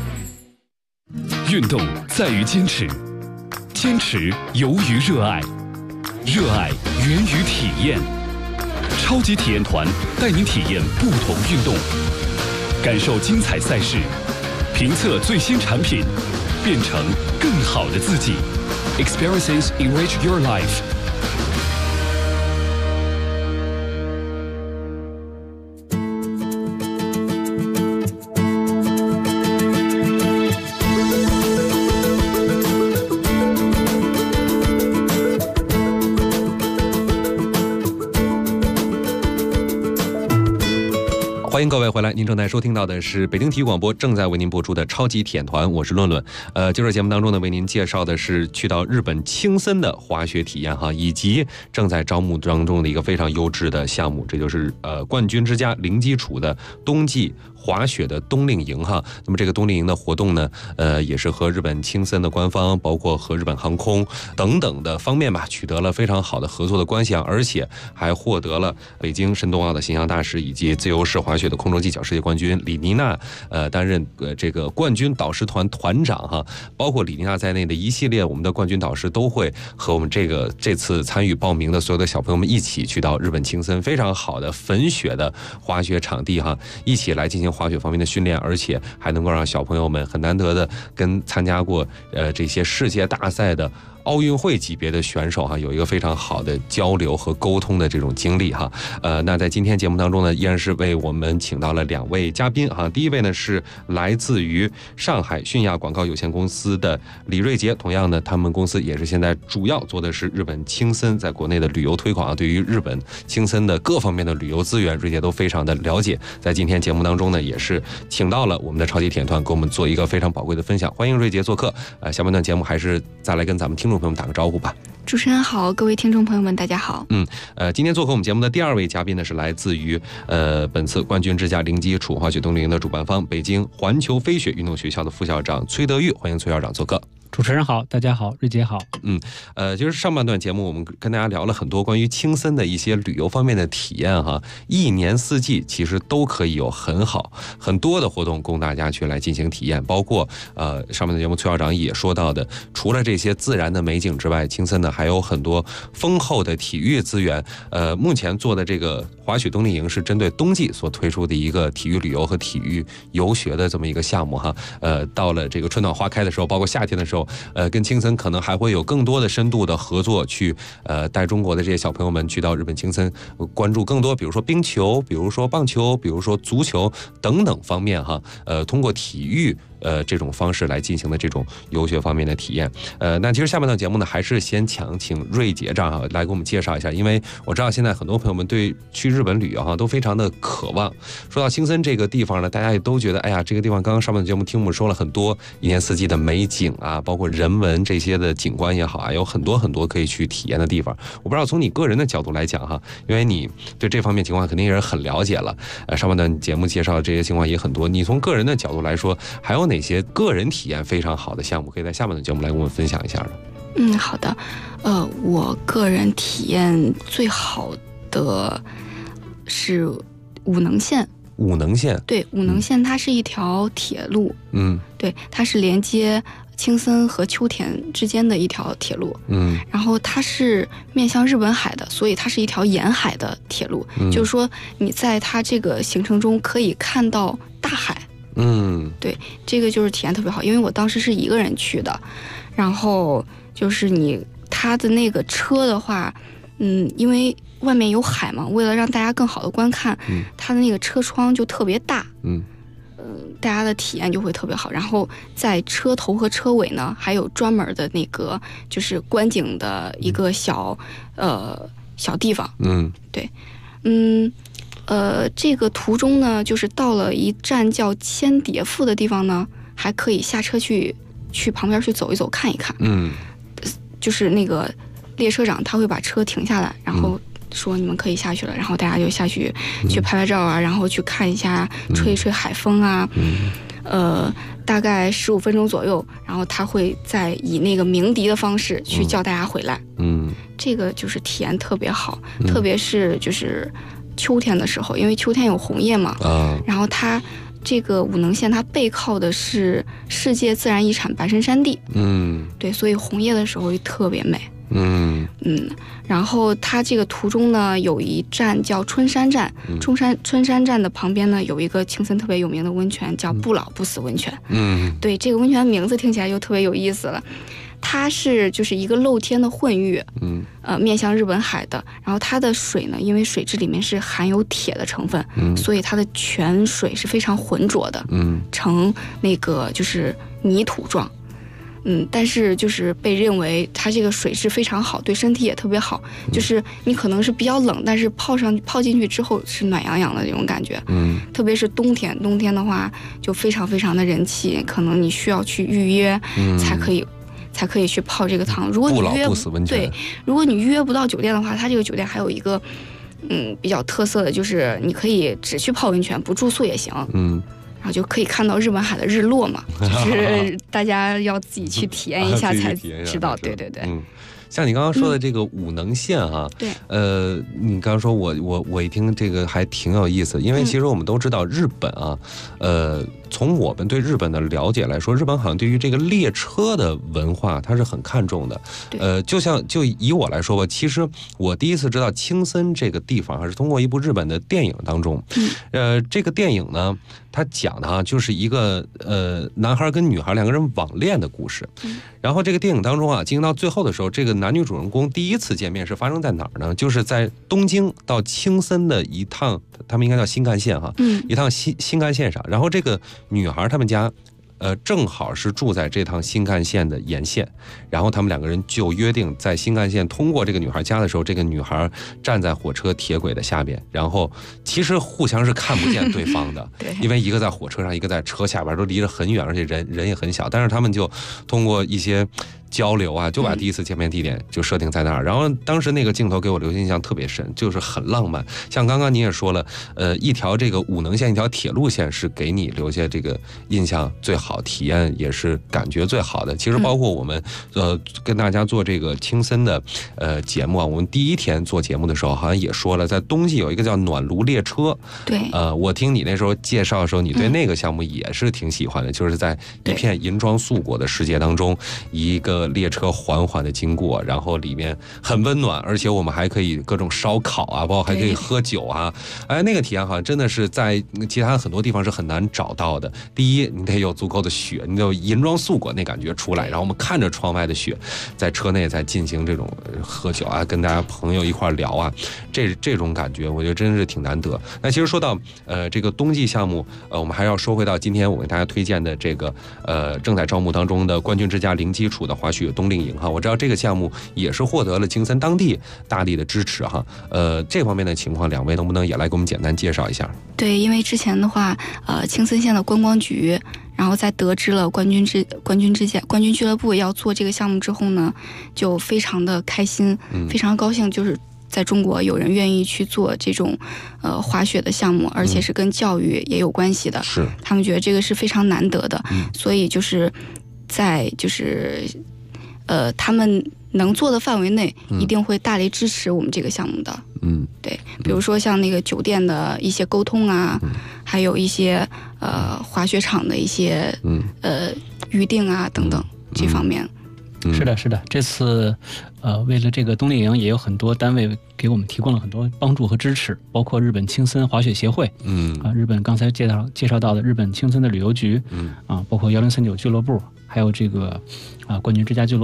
运动在于坚持，坚持由于热爱，热爱源于体验。超级体验团带您体验不同运动，感受精彩赛事，评测最新产品，变成更好的自己。Experiences enrich your life。 欢迎各位回来，您正在收听到的是北京体育广播正在为您播出的超级体验团，我是论论。今儿节目当中呢，为您介绍的是去到日本青森的滑雪体验哈，以及正在招募当中的一个非常优质的项目，这就是冠军之家零基础的冬季滑雪的冬令营哈。那么这个冬令营的活动呢，也是和日本青森的官方，包括和日本航空等等的方面吧，取得了非常好的合作的关系啊，而且还获得了北京申冬奥的形象大使以及自由式滑雪的空中技巧世界冠军李妮娜担任这个冠军导师团团长哈，包括李妮娜在内的一系列我们的冠军导师都会和我们这次参与报名的所有的小朋友们一起去到日本青森非常好的粉雪的滑雪场地哈，一起来进行滑雪方面的训练，而且还能够让小朋友们很难得的跟参加过这些世界大赛的奥运会级别的选手哈，有一个非常好的交流和沟通的这种经历哈。那在今天节目当中呢，依然是为我们请到了2位嘉宾哈。第一位呢是来自于上海迅亚广告有限公司的李瑞杰，同样呢，他们公司也是现在主要做的是日本青森在国内的旅游推广啊，对于日本青森的各方面的旅游资源，瑞杰都非常的了解。在今天节目当中呢，也是请到了我们的超级体验团，给我们做一个非常宝贵的分享。欢迎瑞杰做客。下半段节目还是再来跟咱们听众朋友们打个招呼吧。 主持人好，各位听众朋友们大家好。 今天做客我们节目的第2位嘉宾呢，是来自于本次冠军之家零基础滑雪冬令营的主办方北京环球飞雪运动学校的副校长崔德玉，欢迎崔校长做客。 主持人好，大家好，瑞杰好。 就是上半段节目我们跟大家聊了很多关于青森的一些旅游方面的体验哈，一年四季其实都可以有很多的活动供大家去来进行体验，包括上面的节目崔校长也说到的，除了这些自然的美景之外，青森呢还有很多丰厚的体育资源。目前做的这个滑雪冬令营是针对冬季所推出的一个体育旅游和体育游学的这么一个项目哈。到了这个春暖花开的时候，包括夏天的时候，跟青森可能还会有更多的深度的合作，去带中国的这些小朋友们去到日本青森，关注更多，比如说冰球，比如说棒球，比如说足球等等方面哈。通过体育这种方式来进行的这种游学方面的体验。那其实下半段节目呢，还是先请瑞杰这样来给我们介绍一下，因为我知道现在很多朋友们对去日本旅游哈都非常的渴望。说到青森这个地方呢，大家也都觉得，哎呀，这个地方刚刚上半段节目听我们说了很多一年四季的美景啊，包括人文这些的景观也好啊，有很多很多可以去体验的地方。我不知道从你个人的角度来讲哈，因为你对这方面情况肯定也是很了解了。上半段节目介绍的这些情况也很多，你从个人的角度来说，还有哪些个人体验非常好的项目可以在下半段节目来跟我们分享一下呢？ 好的。我个人体验最好的是武能线。 武能线？对， 武能线它是一条铁路。对，它是连接青森和秋田之间的一条铁路。然后它是面向日本海的，所以它是一条沿海的铁路。就是说你在它这个行程中可以看到大海。对，这个就是体验特别好，因为我当时是一个人去的，然后就是它的那个车的话， 因为外面有海嘛，为了让大家更好的观看，它的那个车窗就特别大，大家的体验就会特别好。然后在车头和车尾呢，还有专门的那个就是观景的一个小地方。对，这个途中呢，就是到了一站叫千叠赋的地方呢，还可以下车去旁边去走一走，看一看。就是那个列车长他会把车停下来，然后说你们可以下去了，然后大家就下去去拍拍照啊，然后去看一下，吹一吹海风啊。大概15分钟左右，然后他会再以那个鸣笛的方式去叫大家回来。这个就是体验特别好，特别是就是秋天的时候，因为秋天有红叶嘛。然后它这个武能县它背靠的是世界自然遗产白神山地。对，所以红叶的时候特别美。然后它这个途中呢，有一站叫春山站，春山站的旁边呢有一个青森特别有名的温泉，叫不老不死温泉。对，这个温泉名字听起来就特别有意思了。它是就是一个露天的混浴，面向日本海的。然后它的水呢，因为水质里面是含有铁的成分，所以它的泉水是非常浑浊的，呈那个就是泥土状。但是就是被认为它这个水质非常好，对身体也特别好。就是你可能是比较冷，但是泡进去之后是暖洋洋的这种感觉。特别是冬天的话就非常非常的人气，可能你需要去预约才可以去泡这个汤。如果你如果你预约不到酒店的话，它这个酒店还有一个比较特色的，就是你可以只去泡温泉不住宿也行。然后就可以看到日本海的日落嘛，就是大家要自己去体验一下才知道。对。 像你刚刚说的这个武能县哈， 对， 你刚刚说我一听这个还挺有意思，因为其实我们都知道日本啊，从我们对日本的了解来说，日本好像对于这个列车的文化它是很看重的。就以我来说吧，其实我第一次知道青森这个地方还是通过一部日本的电影当中。这个电影呢，它讲的啊就是一个男孩跟女孩两个人网恋的故事。然后这个电影当中啊，进行到最后的时候，这个男女主人公第一次见面是发生在哪儿呢？就是在东京到青森的一趟，他们应该叫新干线哈，一趟新干线上。然后这个女孩他们家正好是住在这趟新干线的沿线，然后他们两个人就约定在新干线通过这个女孩家的时候，这个女孩站在火车铁轨的下边，然后其实互相是看不见对方的，因为一个在火车上，一个在车下边，都离着很远，而且人也很小，但是他们就通过一些交流啊，就把第一次见面地点就设定在那儿。然后当时那个镜头给我留下印象特别深，就是很浪漫。像刚刚你也说了，一条这个武能线，一条铁路线是给你留下这个印象最好，体验也是感觉最好的。其实包括我们跟大家做这个青森的节目啊，我们第一天做节目的时候好像也说了，在冬季有一个叫暖炉列车。 对， 我听你那时候介绍的时候，你对那个项目也是挺喜欢的，就是在一片银装素裹的世界当中，一个列车缓缓的经过，然后里面很温暖，而且我们还可以各种烧烤啊，包括还可以喝酒啊。那个体验好像真的是在其他很多地方是很难找到的。第一，你得有足够的雪，你得有银装素裹那感觉出来，然后我们看着窗外的雪，在车内在进行这种喝酒啊，跟大家朋友一块聊啊，这种感觉我觉得真是挺难得。那其实说到这个冬季项目，我们还要说回到今天我给大家推荐的这个正在招募当中的冠军之家零基础的滑雪冬令营哈。我知道这个项目也是获得了青森当地大力的支持哈。这方面的情况，两位能不能也来给我们简单介绍一下？ 对，因为之前的话，青森县的观光局，然后在得知了冠军俱乐部要做这个项目之后呢，就非常的开心，非常高兴，就是在中国有人愿意去做这种滑雪的项目，而且是跟教育也有关系的。是，他们觉得这个是非常难得的，所以就是在他们能做的范围内，一定会大力支持我们这个项目的。对，比如说像那个酒店的一些沟通啊，还有一些滑雪场的一些预定啊等等这方面。 是的，这次为了这个冬令营，也有很多单位给我们提供了很多帮助和支持，包括日本青森滑雪协会，日本刚才介绍到的日本青森的旅游局，包括1039俱乐部，还有这个冠军之家俱乐部，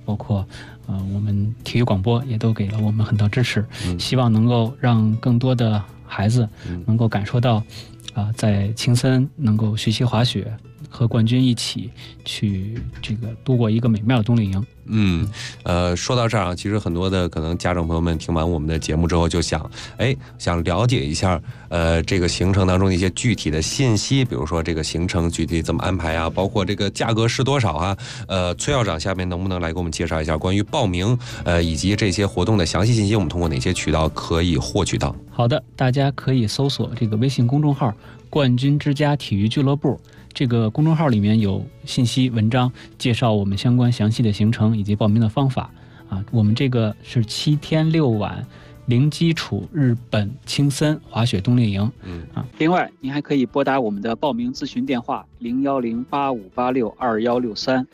包括我们体育广播也都给了我们很多支持，希望能够让更多的孩子能够感受到在青森能够学习滑雪，和冠军一起去这个度过一个美妙的冬令营。 说到这儿啊，其实很多的可能家长朋友们听完我们的节目之后就想了解一下这个行程当中的一些具体的信息，比如说这个行程具体怎么安排啊，包括这个价格是多少啊。崔校长下面能不能来给我们介绍一下关于报名以及这些活动的详细信息，我们通过哪些渠道可以获取到？ 好的，大家可以搜索这个微信公众号冠军之家体育俱乐部，这个公众号里面有信息文章介绍我们相关详细的行程以及报名的方法我们这个是7天6晚零基础日本青森滑雪冬令营另外您还可以拨打我们的报名咨询电话01085862163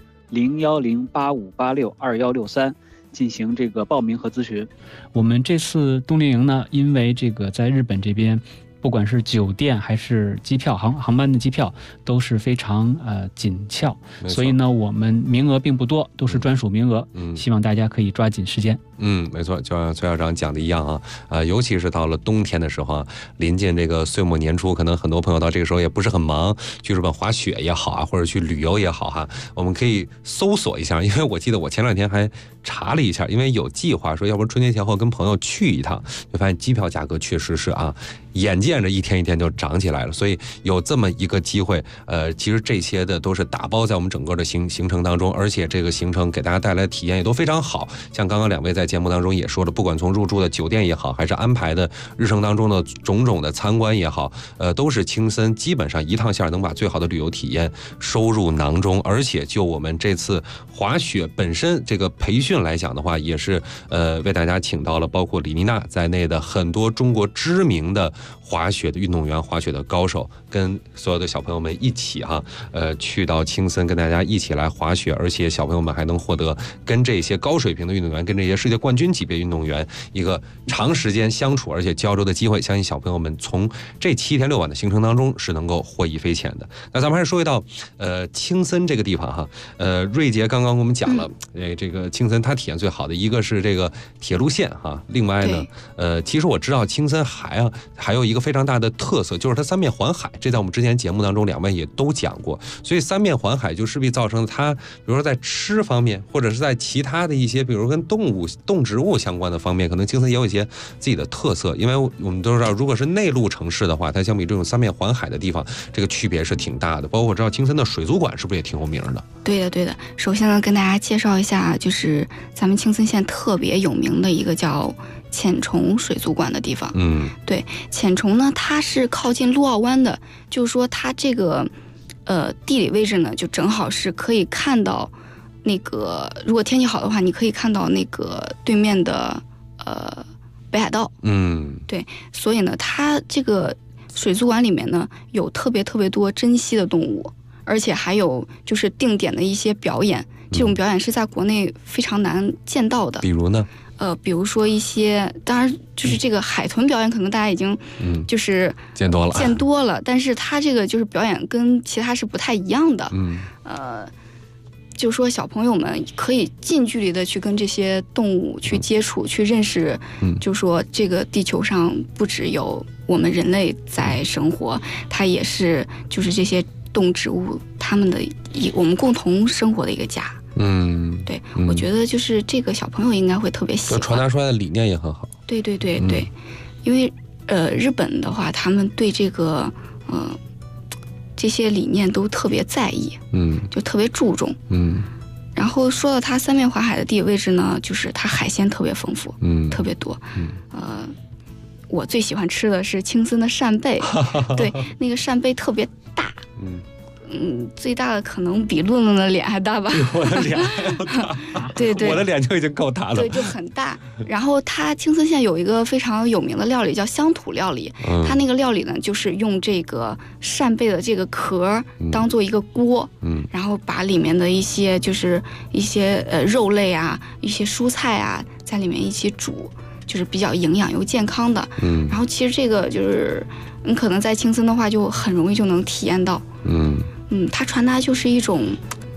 01085862163进行这个报名和咨询。我们这次冬令营呢，因为这个在日本这边不管是酒店还是机票航班的机票都是非常紧俏，所以呢我们名额并不多，都是专属名额，希望大家可以抓紧时间。 没错，就像崔校长讲的一样尤其是到了冬天的时候临近这个岁末年初，可能很多朋友到这个时候也不是很忙，去日本滑雪也好或者去旅游也好我们可以搜索一下，因为我记得我前2天还查了一下，因为有计划说要不春节前后跟朋友去一趟，就发现机票价格确实是眼见着一天一天就涨起来了，所以有这么一个机会其实这些的都是打包在我们整个的行程当中，而且这个行程给大家带来的体验也都非常好。像刚刚2位在节目当中也说了，不管从入住的酒店也好，还是安排的日程当中的种种的参观也好都是青森基本上一趟线能把最好的旅游体验收入囊中。而且就我们这次滑雪本身这个培训来讲的话，也是为大家请到了包括李妮娜在内的很多中国知名的滑雪的运动员、滑雪的高手，跟所有的小朋友们一起去到青森跟大家一起来滑雪，而且小朋友们还能获得跟这些高水平的运动员，跟这些世界冠军级别运动员一个长时间相处而且交流的机会，相信小朋友们从这7天6晚的行程当中是能够获益匪浅的。那咱们还是说到青森这个地方瑞杰刚刚跟我们讲了这个青森它体验最好的一个是这个铁路线另外呢其实我知道青森还有一个非常大的特色，就是它3面环海，这在我们之前节目当中2位也都讲过，所以3面环海就势必造成它比如说在吃方面，或者是在其他的一些比如跟动植物相关的方面，可能青森也有一些自己的特色。因为我们都知道，如果是内陆城市的话，它相比这种3面环海的地方，这个区别是挺大的。包括我知道青森的水族馆是不是也挺有名的？ 对的。首先呢，跟大家介绍一下，就是咱们青森县特别有名的一个叫浅虫水族馆的地方。对，浅虫呢，它是靠近陆奥湾的，就是说它这个地理位置呢，就正好是可以看到那个，如果天气好的话，你可以看到那个对面的北海道。对，所以呢，它这个水族馆里面呢，有特别多珍稀的动物，而且还有就是定点的一些表演，这种表演是在国内非常难见到的。 比如呢？ 比如说一些，当然就是这个海豚表演，可能大家已经就是见多了，但是它这个就是表演跟其他是不太一样的。就是说小朋友们可以近距离的去跟这些动物去接触，去认识，就是说这个地球上不只有我们人类在生活，它也是就是这些动植物它们的我们共同生活的一个家。对，我觉得就是这个小朋友应该会特别喜欢， 传达出来的理念也很好。 对，因为日本的话，他们对这个这些理念都特别在意，就特别注重。然后说到它3面环海的地理位置呢，就是它海鲜特别丰富，特别多。我最喜欢吃的是青森的扇贝，对，那个扇贝特别大。最大的可能比论的脸还大吧。 我的脸还要大。对，我的脸就已经够大了。 对，就很大。然后它青森县有一个非常有名的料理叫乡土料理，它那个料理呢，就是用这个扇贝的这个壳当做一个锅，然后把里面的一些就是一些肉类啊，一些蔬菜啊，在里面一起煮，就是比较营养又健康的。然后其实这个就是你可能在青森的话，就很容易就能体验到。它传达就是一种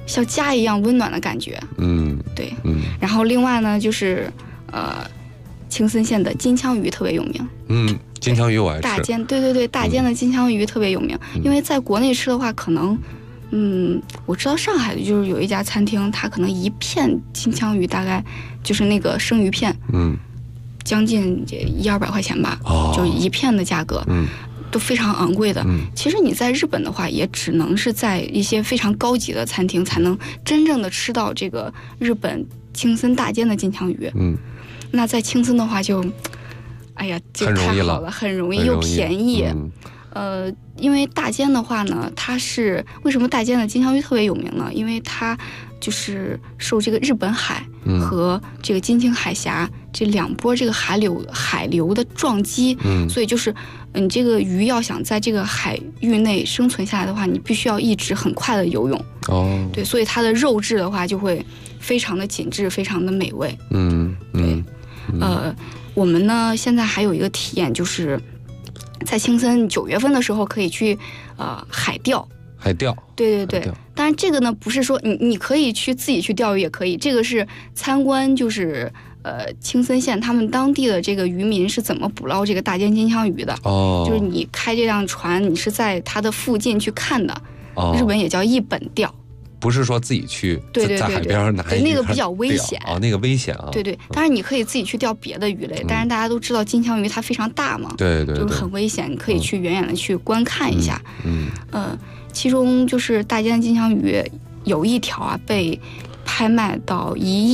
像家一样温暖的感觉。对。然后另外呢，就是青森县的金枪鱼特别有名。 金枪鱼我爱吃。 大间，对，大间的金枪鱼特别有名。因为在国内吃的话，可能，我知道上海的就是有一家餐厅，它可能一片金枪鱼大概就是那个生鱼片，将近100-200块钱吧，就一片的价格，都非常昂贵的。其实你在日本的话，也只能是在一些非常高级的餐厅才能真正的吃到这个日本青森大间的金枪鱼。那在青森的话就，哎呀，就太好了，很容易又便宜。因为大间的话呢，它是为什么大间的金枪鱼特别有名呢？因为它就是受这个日本海和这个津轻海峡这两波这个海流的撞击，所以就是你这个鱼要想在这个海域内生存下来的话，你必须要一直很快的游泳。对，所以它的肉质的话就会非常的紧致，非常的美味。对。我们呢现在还有一个体验，就是在青森9月份的时候可以去海钓。对，当然这个呢不是说你可以去自己去钓鱼也可以，这个是参观就是青森县他们当地的这个渔民是怎么捕捞这个大间金枪鱼的。就是你开这辆船，你是在它的附近去看的。日本也叫一本钓。 不是说自己去在海边拿一那个比较危险那个危险啊。 对，当然你可以自己去钓别的鱼类，但是大家都知道金枪鱼它非常大嘛， 对， 就是很危险，你可以去远远的去观看一下。其中就是大间金枪鱼有一条啊被拍卖到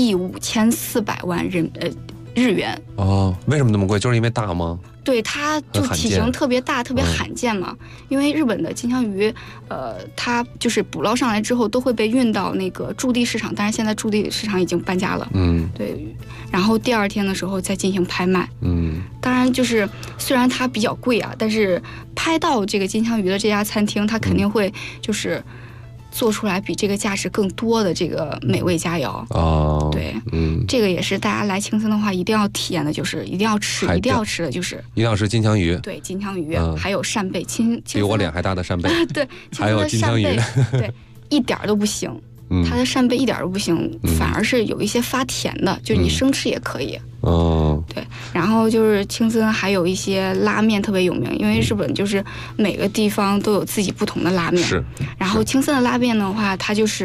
1.54亿日元。 为什么那么贵？就是因为大吗？ 对，它就体型特别大，特别罕见嘛。因为日本的金枪鱼，它就是捕捞上来之后都会被运到那个驻地市场，但是现在驻地市场已经搬家了。对。然后第2天的时候再进行拍卖。当然就是虽然它比较贵啊，但是拍到这个金枪鱼的这家餐厅，它肯定会就是做出来比这个价值更多的这个美味佳肴。对，这个也是大家来青森的话一定要体验的，就是一定要吃的就是一定要吃金枪鱼。 对，金枪鱼，还有扇贝， 比我脸还大的扇贝。 对， 还有金枪鱼， 对，一点都不行。它的扇贝一点都不行，反而是有一些发甜的，就你生吃也可以。对，然后就是青森还有一些拉面特别有名，因为日本就是每个地方都有自己不同的拉面。然后青森的拉面的话，它就是，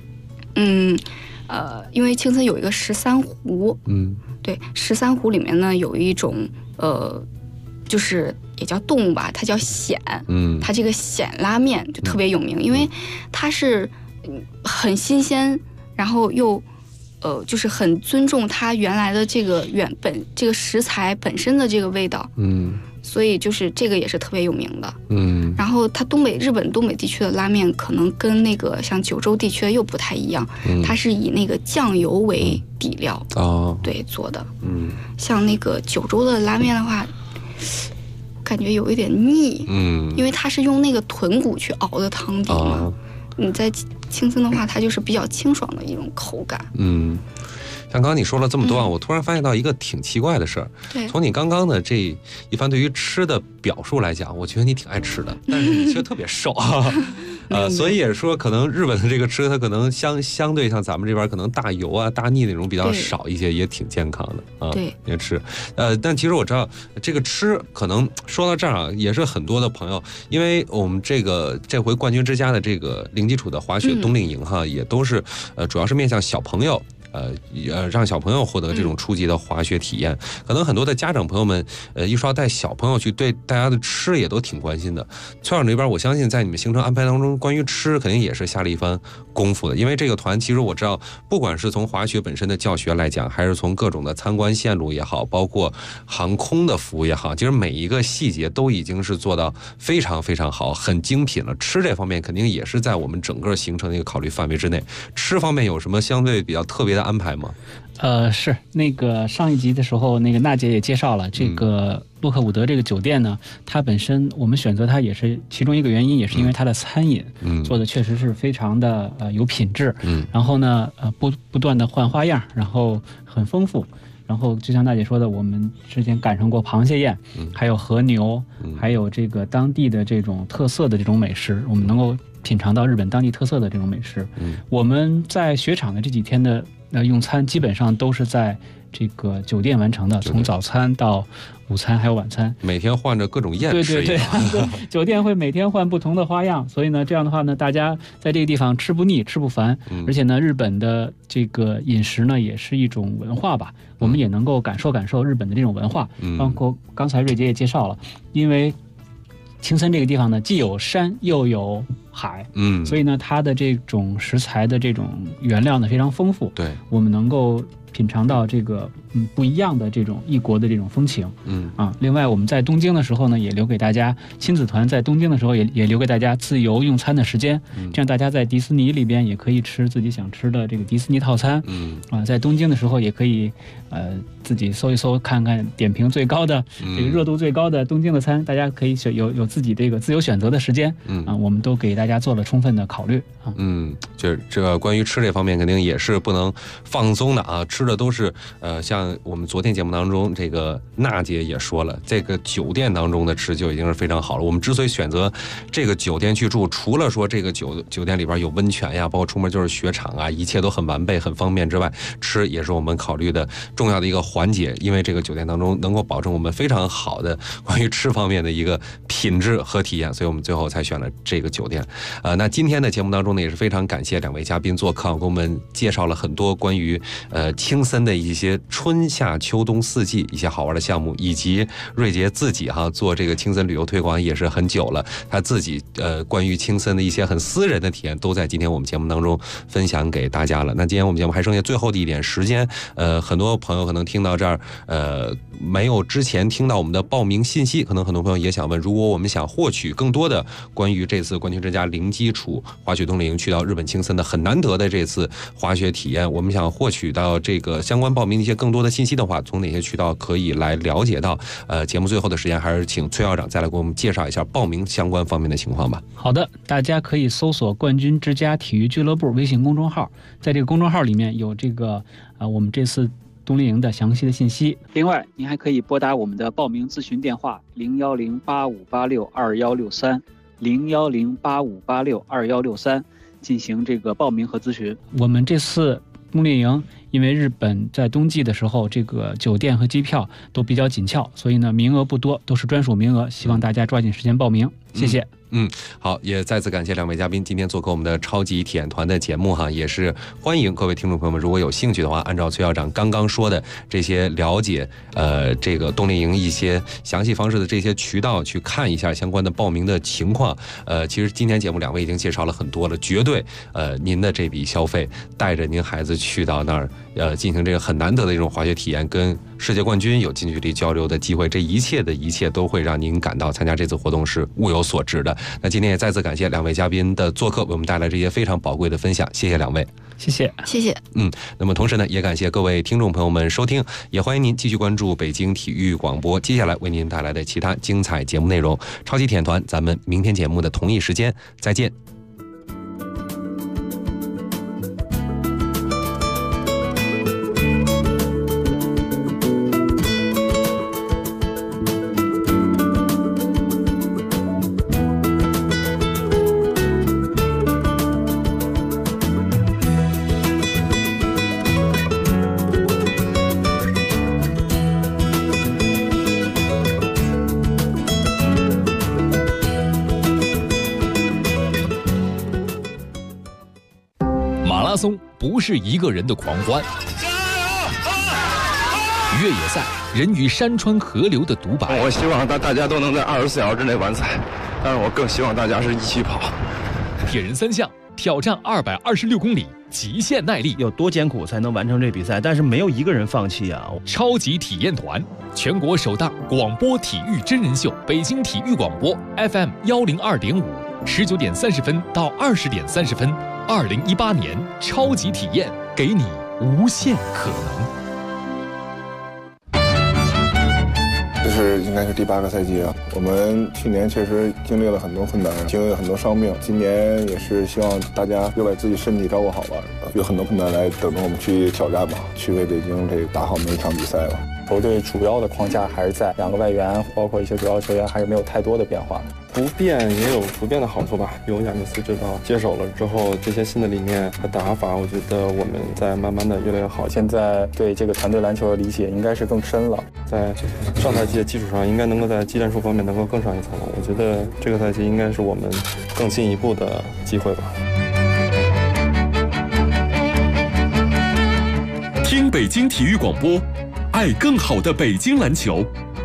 因为青森有一个13湖，对，13湖里面呢有一种就是也叫动物吧，它叫蚬，它这个蚬拉面就特别有名，因为它是很新鲜，然后又就是很尊重它原来的这个这个食材本身的这个味道，所以就是这个也是特别有名的。然后它日本东北地区的拉面可能跟那个像九州地区的又不太一样，它是以那个酱油为底料对做的。像那个九州的拉面的话，感觉有一点腻，因为它是用那个豚骨去熬的汤底嘛。你在青森的话，它就是比较清爽的一种口感。 像刚刚你说了这么多啊，我突然发现到一个挺奇怪的事儿。从你刚刚的这一番对于吃的表述来讲，我觉得你挺爱吃的，但是你却特别瘦所以也说可能日本的这个吃，它可能相对像咱们这边可能大油啊、大腻那种比较少一些，也挺健康的啊。 对， 也吃。但其实我知道这个吃，可能说到这儿啊，也是很多的朋友，因为我们这回冠军之家的这个零基础的滑雪冬令营哈，也都是主要是面向小朋友。让小朋友获得这种初级的滑雪体验，可能很多的家长朋友们，一说要带小朋友去，对大家的吃也都挺关心的。崔校长这边，我相信在你们行程安排当中，关于吃肯定也是下了一番功夫的。因为这个团其实我知道，不管是从滑雪本身的教学来讲，还是从各种的参观线路也好，包括航空的服务也好，其实每一个细节都已经是做到非常非常好，很精品了。吃这方面肯定也是在我们整个行程的一个考虑范围之内。吃方面有什么相对比较特别的安排吗？ 是那个上一集的时候，那个娜姐也介绍了这个洛克伍德这个酒店呢，它本身我们选择它也是其中一个原因，也是因为它的餐饮做的确实是非常的有品质，然后呢不断的换花样，然后很丰富。然后就像大姐说的，我们之前赶上过螃蟹宴，还有和牛，还有这个当地的这种特色的这种美食，我们能够品尝到日本当地特色的这种美食。我们在雪场的这几天的用餐基本上都是在这个酒店完成的，从早餐到午餐还有晚餐， 每天换着各种宴吃。 对，酒店会每天换不同的花样，所以呢，这样的话呢，大家在这个地方吃不腻，吃不烦。而且呢，日本的这个饮食呢，也是一种文化吧，我们也能够感受日本的这种文化。包括刚才瑞杰也介绍了，因为青森这个地方呢，既有山又有海，所以呢，它的这种食材的这种原料呢非常丰富。对，我们能够品尝到这个不一样的这种异国的这种风情。另外我们在东京的时候呢，也留给大家亲子团在东京的时候也留给大家自由用餐的时间，这样大家在迪士尼里边也可以吃自己想吃的这个迪士尼套餐。在东京的时候也可以自己搜一搜，看看点评最高的这个热度最高的东京的餐，大家可以有自己这个自由选择的时间。我们都给大家做了充分的考虑。 就是这个关于吃这方面肯定也是不能放松的啊，吃的都是像我们昨天节目当中这个娜姐也说了，这个酒店当中的吃就已经是非常好了。我们之所以选择这个酒店去住，除了说这个酒店里边有温泉呀，包括出门就是雪场啊，一切都很完备很方便之外，吃也是我们考虑的重要的一个环节，因为这个酒店当中能够保证我们非常好的关于吃方面的一个品质和体验，所以我们最后才选了这个酒店。那今天的节目当中呢，也是非常感谢两位嘉宾做客，给我们介绍了很多关于青森的一些春夏秋冬四季一些好玩的项目，以及瑞杰自己做这个青森旅游推广也是很久了，他自己关于青森的一些很私人的体验都在今天我们节目当中分享给大家了。那今天我们节目还剩下最后的一点时间，很多朋友可能听到这儿没有之前听到我们的报名信息，可能很多朋友也想问，如果我们想获取更多的关于这次冠军之家零基础滑雪冬令营去到日本青森的很难得的这次滑雪体验，我们想获取到这个相关报名的一些更多的信息的话，从哪些渠道可以来了解到？节目最后的时间还是请崔校长再来给我们介绍一下报名相关方面的情况吧。 好的，大家可以搜索冠军之家体育俱乐部微信公众号，在这个公众号里面有这个我们这次冬令营的详细的信息。另外您还可以拨打我们的报名咨询电话01085862163 01085862163进行这个报名和咨询。我们这次冬令营因为日本在冬季的时候这个酒店和机票都比较紧俏，所以呢名额不多，都是专属名额，希望大家抓紧时间报名。谢谢。 好，也再次感谢两位嘉宾今天做客我们的超级体验团的节目也是欢迎各位听众朋友们，如果有兴趣的话，按照崔校长刚刚说的这些了解这个冬令营一些详细方式的这些渠道去看一下相关的报名的情况。其实今天节目两位已经介绍了很多了，绝对您的这笔消费带着您孩子去到那儿进行这个很难得的一种滑雪体验，跟世界冠军有近距离交流的机会，这一切都会让您感到参加这次活动是物有所值的。那今天也再次感谢两位嘉宾的做客，为我们带来这些非常宝贵的分享，谢谢两位。 谢谢。 那么同时呢，也感谢各位听众朋友们收听，也欢迎您继续关注北京体育广播接下来为您带来的其他精彩节目内容。超级体验团，咱们明天节目的同一时间再见。 不是一个人的狂欢，越野赛人与山川河流的独白。 我希望大家都能在24小时之内完赛，但是我更希望大家是一起跑。 铁人三项挑战226公里，极限耐力， 有多艰苦才能完成这比赛？但是没有一个人放弃啊！ 超级体验团，全国首档广播体育真人秀，北京体育广播 FM 102.5，19点30分到20点30分。2018年超级体验，给你无限可能。 这是应该是第8个赛季啊，我们去年确实经历了很多困难，经历了很多伤病，今年也是希望大家又把自己身体照顾好吧，有很多困难来等着我们去挑战吧，去为北京打好每一场比赛吧。 球队主要的框架还是在2个外援，包括一些主要球员还是没有太多的变化。 不变也有不变的好处吧。有亚尼斯指导接手了之后，这些新的理念和打法，我觉得我们在慢慢的越来越好。 现在对这个团队篮球的理解应该是更深了， 在上赛季的基础上，应该能够在技战术方面能够更上一层楼。我觉得这个赛季应该是我们更进一步的机会吧。 听北京体育广播，爱更好的北京篮球。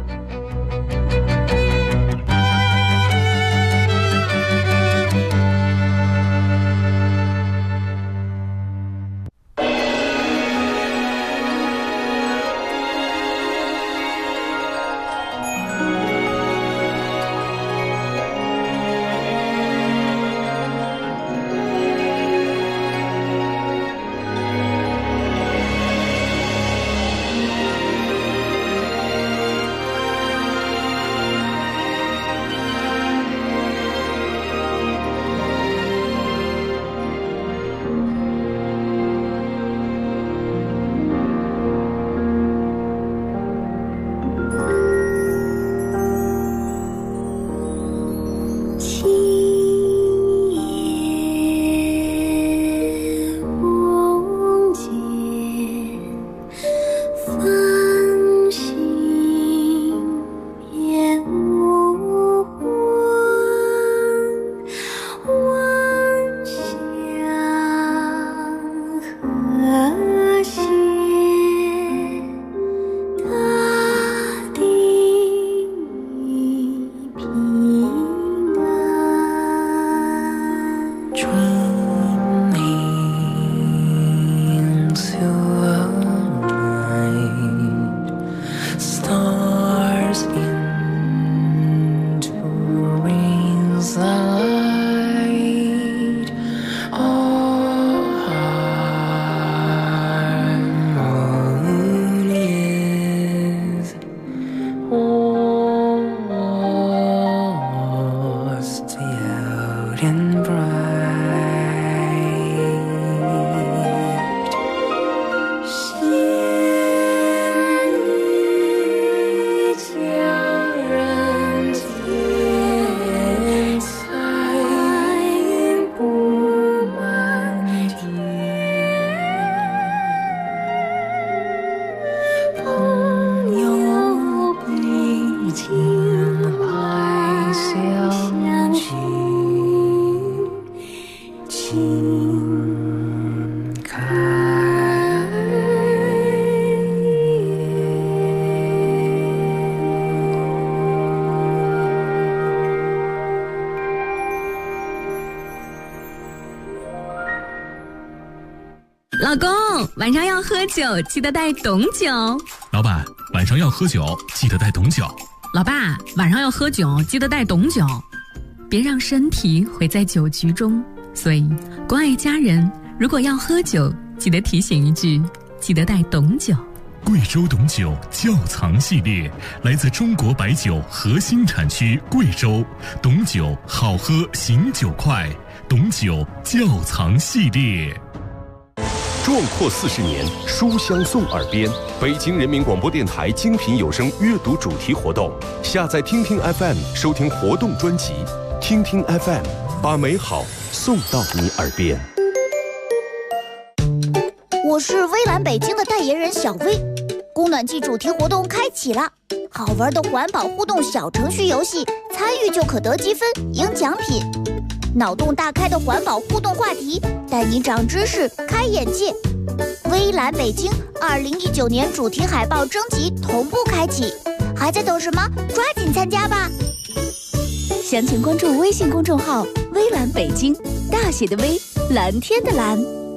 老公，晚上要喝酒，记得带董酒。 老板，晚上要喝酒，记得带董酒。 老爸，晚上要喝酒，记得带董酒。别让身体毁在酒局中。所以，关爱家人，如果要喝酒，记得提醒一句，记得带董酒。 贵州董酒窖藏系列来自中国白酒核心产区贵州，董酒好喝醒酒快，董酒窖藏系列。 壮阔40年，书香送耳边。北京人民广播电台精品有声阅读主题活动，下载听听 FM 收听活动专辑，听听 FM 把美好送到你耳边。 我是微蓝北京的代言人小薇，供暖季主题活动开启了，好玩的环保互动小程序游戏，参与就可得积分赢奖品。脑洞大开的环保互动话题，带你长知识开眼界。微蓝北京2019年主题海报征集同步开启，还在等什么？抓紧参加吧！详情关注微信公众号微蓝北京，大写的微，蓝天的蓝。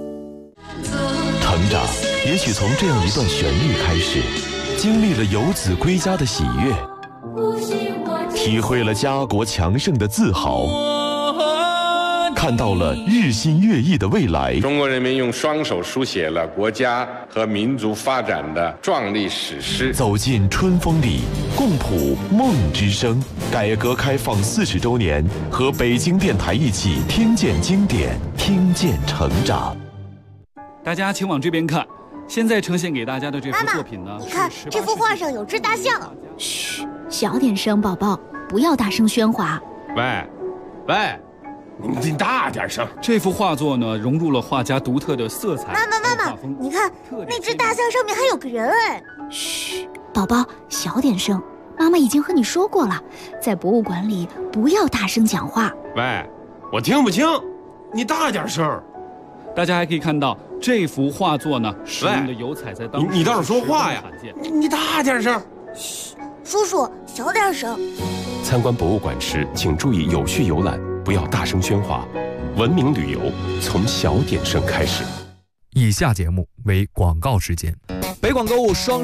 成长也许从这样一段旋律开始，经历了游子归家的喜悦，体会了家国强盛的自豪，看到了日新月异的未来。 中国人民用双手书写了国家和民族发展的壮丽史诗。 走进春风里，共谱梦之声。改革开放40周年，和北京电台一起听见经典，听见成长。 大家请往这边看， 现在呈现给大家的这幅作品呢， 你看这幅画上有只大象。 嘘，小点声，宝宝，不要大声喧哗。 喂，你大点声。 这幅画作呢，融入了画家独特的色彩。 妈妈，你看那只大象上面还有个人哎。 嘘，宝宝，小点声。妈妈已经和你说过了，在博物馆里不要大声讲话。 喂，我听不清，你大点声。 大家还可以看到这幅画作呢，使用的油彩在当时你倒是说话呀！你大点声。 嘘，叔叔小点声。 参观博物馆时，请注意有序游览，不要大声喧哗。文明旅游从小点声开始。 以下节目为广告时间。 北广购物双